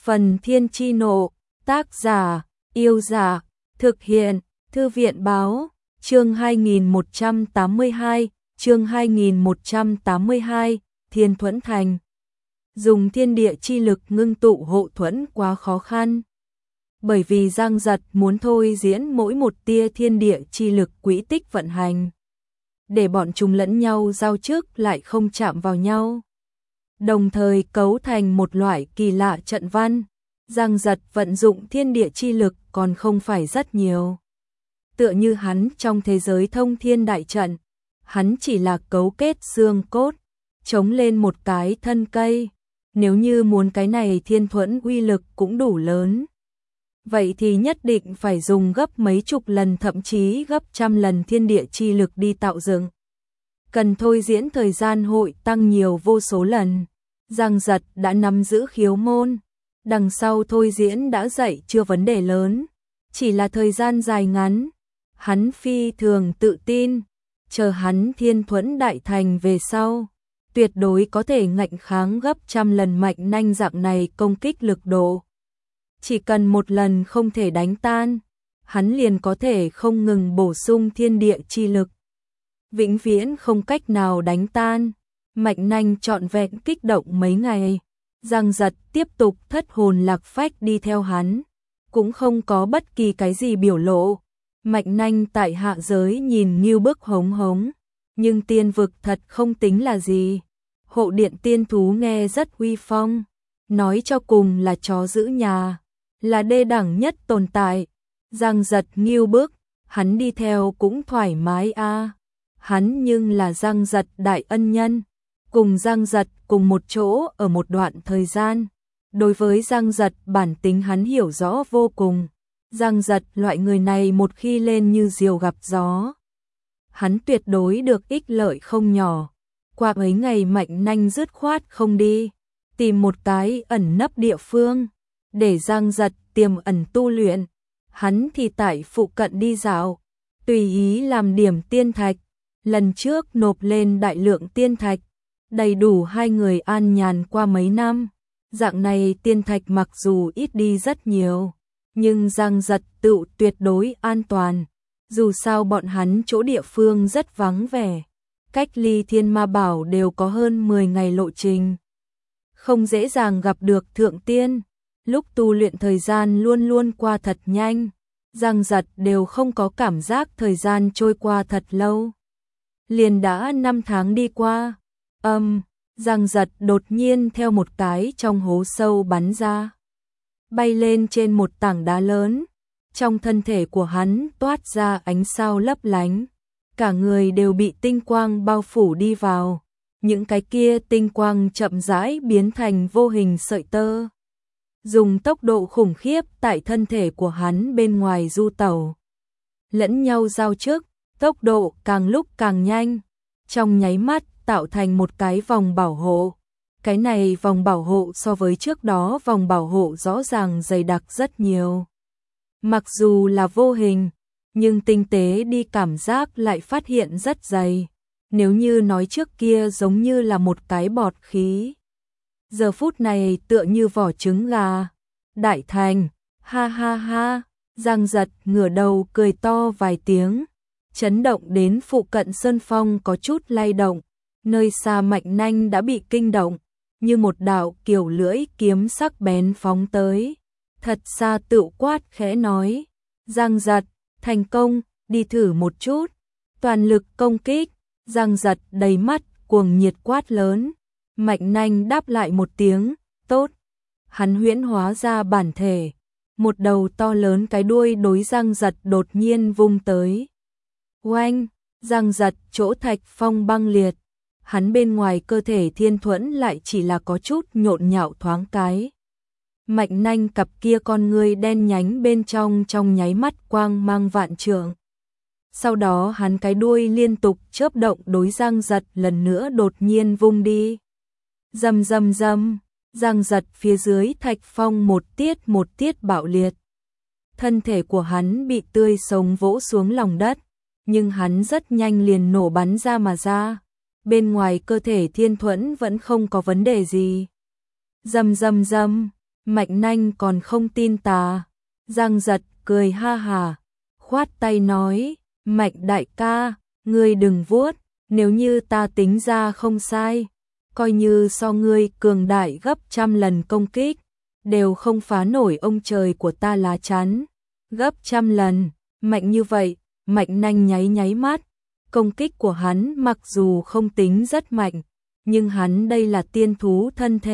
Phần Thiên Chi Nộ, tác giả, Yêu Giả, thực hiện, Thư viện Báo, chương 2182, Thiên Thuẫn Thành. Dùng thiên địa chi lực ngưng tụ hộ thuẫn quá khó khăn. Bởi vì Giang Giật muốn thôi diễn mỗi một tia thiên địa chi lực quỹ tích vận hành, để bọn chúng lẫn nhau giao chức lại không chạm vào nhau, đồng thời cấu thành một loại kỳ lạ trận văn. Giang Giật vận dụng thiên địa chi lực còn không phải rất nhiều. Tựa như hắn trong thế giới thông thiên đại trận, hắn chỉ là cấu kết xương cốt, chống lên một cái thân cây. Nếu như muốn cái này thiên thuẫn uy lực cũng đủ lớn, vậy thì nhất định phải dùng gấp mấy chục lần, thậm chí gấp trăm lần thiên địa chi lực đi tạo dựng. Cần thôi diễn thời gian hội tăng nhiều vô số lần. Giang Giật đã nắm giữ khiếu môn, đằng sau thôi diễn đã dậy chưa vấn đề lớn, chỉ là thời gian dài ngắn. Hắn phi thường tự tin, chờ hắn thiên thuẫn đại thành về sau, tuyệt đối có thể ngạnh kháng gấp trăm lần Mạnh Nanh dạng này công kích lực độ. Chỉ cần một lần không thể đánh tan, hắn liền có thể không ngừng bổ sung thiên địa chi lực, vĩnh viễn không cách nào đánh tan. Mạnh Nanh trọn vẹn kích động mấy ngày. Giang Giật tiếp tục thất hồn lạc phách đi theo hắn, cũng không có bất kỳ cái gì biểu lộ. Mạnh Nanh tại hạ giới nhìn như bức hống hống, nhưng tiên vực thật không tính là gì. Hộ điện tiên thú nghe rất uy phong, nói cho cùng là chó giữ nhà, là đê đẳng nhất tồn tại. Giang Giật nghiêu bức, hắn đi theo cũng thoải mái a. Hắn nhưng là Giang Giật đại ân nhân, cùng Giang Giật cùng một chỗ ở một đoạn thời gian. Đối với Giang Giật bản tính hắn hiểu rõ vô cùng. Giang Giật loại người này một khi lên như diều gặp gió, hắn tuyệt đối được ích lợi không nhỏ. Qua mấy ngày Mạnh Nanh dứt khoát không đi, tìm một cái ẩn nấp địa phương để Giang Giật tiềm ẩn tu luyện. Hắn thì tại phụ cận đi dạo, tùy ý làm điểm tiên thạch. Lần trước nộp lên đại lượng tiên thạch, đầy đủ hai người an nhàn qua mấy năm. Dạng này tiên thạch mặc dù ít đi rất nhiều, nhưng Giang Giật tự tuyệt đối an toàn. Dù sao bọn hắn chỗ địa phương rất vắng vẻ, cách ly Thiên Ma Bảo đều có hơn 10 ngày lộ trình, không dễ dàng gặp được thượng tiên. Lúc tu luyện thời gian luôn luôn qua thật nhanh, Giang Giật đều không có cảm giác thời gian trôi qua thật lâu. Liền đã 5 tháng đi qua. Giang Giật đột nhiên theo một cái trong hố sâu bắn ra, bay lên trên một tảng đá lớn. Trong thân thể của hắn toát ra ánh sao lấp lánh, cả người đều bị tinh quang bao phủ đi vào. Những cái kia tinh quang chậm rãi biến thành vô hình sợi tơ, dùng tốc độ khủng khiếp tại thân thể của hắn bên ngoài du tẩu, lẫn nhau giao chức, tốc độ càng lúc càng nhanh, trong nháy mắt tạo thành một cái vòng bảo hộ. Cái này vòng bảo hộ so với trước đó vòng bảo hộ rõ ràng dày đặc rất nhiều. Mặc dù là vô hình, nhưng tinh tế đi cảm giác lại phát hiện rất dày. Nếu như nói trước kia giống như là một cái bọt khí, giờ phút này tựa như vỏ trứng gà. Đại thành, ha ha ha. Giang Giật ngửa đầu cười to vài tiếng, chấn động đến phụ cận sơn phong có chút lay động. Nơi xa Mạnh Nanh đã bị kinh động, như một đạo kiểu lưỡi kiếm sắc bén phóng tới. Thật xa tự quát khẽ nói, Giang Giật, thành công, đi thử một chút. Toàn lực công kích. Giang Giật đầy mắt cuồng nhiệt quát lớn. Mạnh Nanh đáp lại một tiếng, tốt. Hắn huyễn hóa ra bản thể, một đầu to lớn cái đuôi đối Giang Giật đột nhiên vung tới. Oanh, Giang Giật chỗ thạch phong băng liệt, hắn bên ngoài cơ thể thiên thuẫn lại chỉ là có chút nhộn nhạo thoáng cái. Mạnh Nanh cặp kia con ngươi đen nhánh bên trong nháy mắt quang mang vạn trượng. Sau đó hắn cái đuôi liên tục chớp động đối Giang Giật lần nữa đột nhiên vung đi. Rầm rầm rầm, Giang Giật phía dưới thạch phong một tiết bạo liệt. Thân thể của hắn bị tươi sống vỗ xuống lòng đất, nhưng hắn rất nhanh liền nổ bắn ra mà ra. Bên ngoài cơ thể thiên thuẫn vẫn không có vấn đề gì. Rầm rầm rầm, Mạnh Nanh còn không tin ta. Giang Giật cười ha hà, khoát tay nói, Mạnh đại ca, ngươi đừng vuốt, nếu như ta tính ra không sai, coi như so ngươi cường đại gấp trăm lần công kích, đều không phá nổi ông trời của ta lá chắn. Gấp trăm lần, mạnh như vậy. Mạnh Nanh nháy nháy mắt, công kích của hắn mặc dù không tính rất mạnh, nhưng hắn đây là tiên thú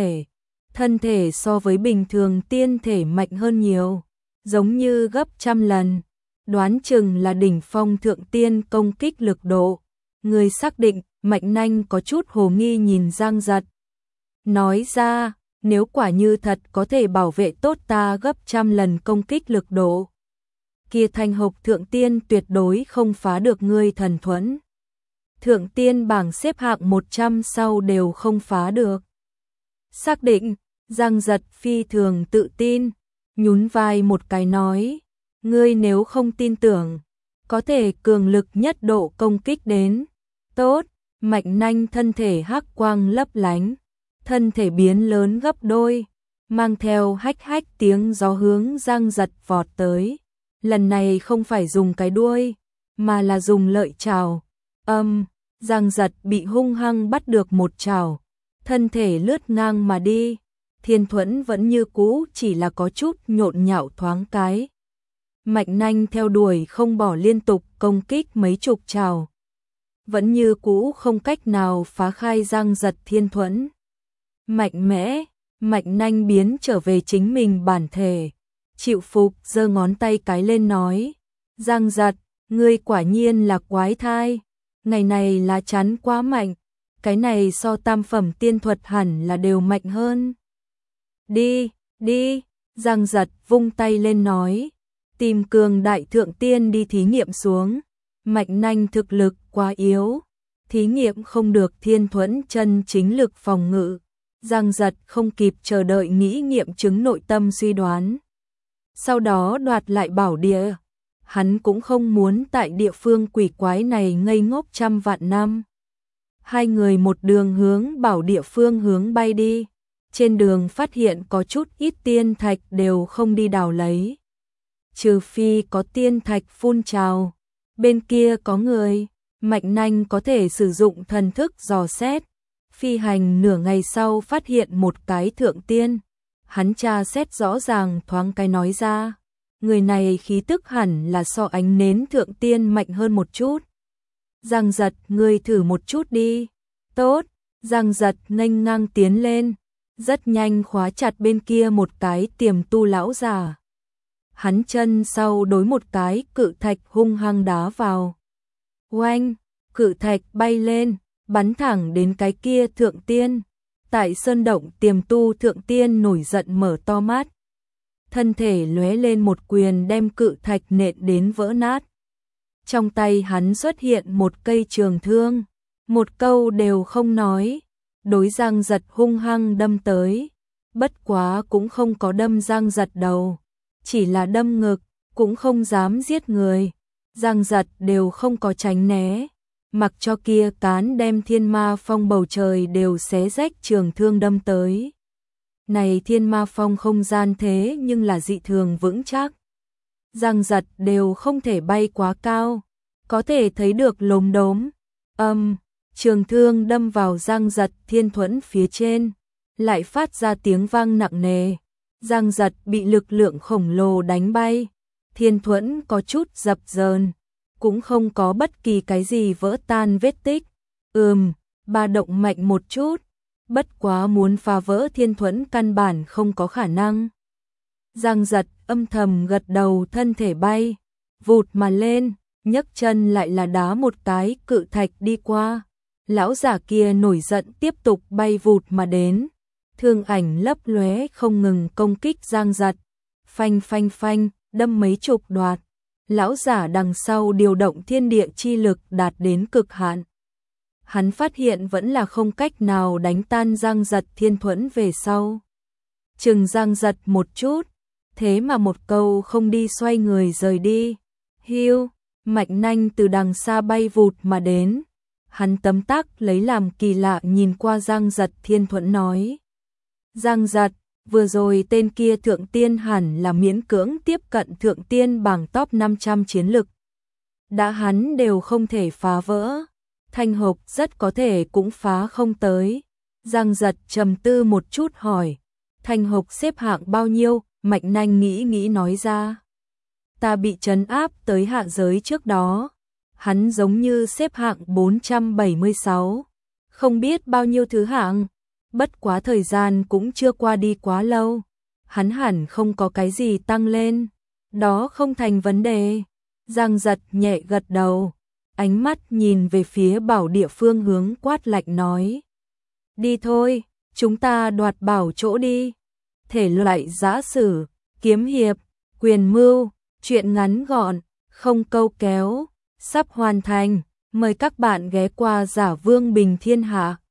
thân thể so với bình thường tiên thể mạnh hơn nhiều, giống như gấp trăm lần, đoán chừng là đỉnh phong thượng tiên công kích lực độ. Người xác định. Mạnh Nanh có chút hồ nghi nhìn Giang Giật, nói ra, nếu quả như thật có thể bảo vệ tốt ta gấp trăm lần công kích lực độ, kia Thanh Hộc thượng tiên tuyệt đối không phá được ngươi thần thuẫn. Thượng tiên bảng xếp hạng 100 sau đều không phá được. Xác định. Giang Giật phi thường tự tin, nhún vai một cái nói, ngươi nếu không tin tưởng, có thể cường lực nhất độ công kích đến. Tốt. Mạnh Nanh thân thể hắc quang lấp lánh, thân thể biến lớn gấp đôi, mang theo hách hách tiếng gió hướng Giang Giật vọt tới. Lần này không phải dùng cái đuôi, mà là dùng lợi chảo. Giang Giật bị hung hăng bắt được một chảo, thân thể lướt ngang mà đi. Thiên thuẫn vẫn như cũ, chỉ là có chút nhộn nhạo thoáng cái. Mạnh Nanh theo đuổi không bỏ, liên tục công kích mấy chục chảo, vẫn như cũ không cách nào phá khai Giang Giật thiên thuẫn. Mạnh mẽ, Mạnh Nanh biến trở về chính mình bản thể, chịu phục, giơ ngón tay cái lên nói, Giang Giật, ngươi quả nhiên là quái thai, ngày này lá chắn quá mạnh, cái này so tam phẩm tiên thuật hẳn là đều mạnh hơn. Đi, đi, Giang Giật vung tay lên nói, tìm cường đại thượng tiên đi thí nghiệm xuống. Mạnh Nanh thực lực quá yếu, thí nghiệm không được thiên thuẫn chân chính lực phòng ngự. Giang Giật không kịp chờ đợi nghĩ nghiệm chứng nội tâm suy đoán. Sau đó đoạt lại bảo địa, hắn cũng không muốn tại địa phương quỷ quái này ngây ngốc trăm vạn năm. Hai người một đường hướng bảo địa phương hướng bay đi, trên đường phát hiện có chút ít tiên thạch đều không đi đào lấy. Trừ phi có tiên thạch phun trào. Bên kia có người, Mạnh Nanh có thể sử dụng thần thức dò xét, phi hành nửa ngày sau phát hiện một cái thượng tiên. Hắn tra xét rõ ràng thoáng cái nói ra, người này khí tức hẳn là so ánh nến thượng tiên mạnh hơn một chút. Giang Giật, ngươi thử một chút đi. Tốt. Giang Giật nghênh ngang tiến lên, rất nhanh khóa chặt bên kia một cái tiềm tu lão già. Hắn chân sau đối một cái cự thạch hung hăng đá vào. Oanh, cự thạch bay lên, bắn thẳng đến cái kia thượng tiên. Tại sơn động tiềm tu thượng tiên nổi giận mở to mắt. Thân thể lóe lên một quyền đem cự thạch nện đến vỡ nát. Trong tay hắn xuất hiện một cây trường thương, một câu đều không nói, đối Giang Giật hung hăng đâm tới. Bất quá cũng không có đâm Giang Giật đầu, chỉ là đâm ngực, cũng không dám giết người. Giang Giật đều không có tránh né, mặc cho kia cán đem thiên ma phong bầu trời đều xé rách trường thương đâm tới. Này thiên ma phong không gian thế nhưng là dị thường vững chắc. Giang Giật đều không thể bay quá cao, có thể thấy được lốm đốm. Trường thương đâm vào Giang Giật thiên thuẫn phía trên, lại phát ra tiếng vang nặng nề. Giang Giật bị lực lượng khổng lồ đánh bay, thiên thuẫn có chút dập dờn, cũng không có bất kỳ cái gì vỡ tan vết tích. Ba động mạnh một chút, bất quá muốn phá vỡ thiên thuẫn căn bản không có khả năng. Giang Giật âm thầm gật đầu, thân thể bay vụt mà lên, nhấc chân lại là đá một cái cự thạch đi qua. Lão giả kia nổi giận tiếp tục bay vụt mà đến, thương ảnh lấp lóe không ngừng công kích Giang Giật. Phanh phanh phanh, đâm mấy chục đoạt. Lão giả đằng sau điều động thiên địa chi lực đạt đến cực hạn. Hắn phát hiện vẫn là không cách nào đánh tan Giang Giật thiên thuẫn về sau. Chừng Giang Giật một chút, thế mà một câu không đi xoay người rời đi. Hiu, Mạnh Nanh từ đằng xa bay vụt mà đến. Hắn tấm tắc lấy làm kỳ lạ nhìn qua Giang Giật thiên thuẫn nói. Giang Giật, Vừa rồi tên kia thượng tiên hẳn là miễn cưỡng tiếp cận thượng tiên bảng top 500 chiến lực. Đã hắn đều không thể phá vỡ, Thanh Hộc rất có thể cũng phá không tới. Giang Giật trầm tư một chút hỏi, Thanh Hộc xếp hạng bao nhiêu? Mạch Nanh nghĩ nói ra. Ta bị trấn áp tới hạ giới trước đó. Hắn giống như xếp hạng 476. Không biết bao nhiêu thứ hạng. Bất quá thời gian cũng chưa qua đi quá lâu. Hắn hẳn không có cái gì tăng lên. Đó không thành vấn đề. Giang Giật nhẹ gật đầu. Ánh mắt nhìn về phía bảo địa phương hướng quát lạnh nói. Đi thôi, chúng ta đoạt bảo chỗ đi. Thể loại giã sử, kiếm hiệp, quyền mưu, truyện ngắn gọn, không câu kéo, sắp hoàn thành. Mời các bạn ghé qua Giả Vương Bình Thiên Hạ.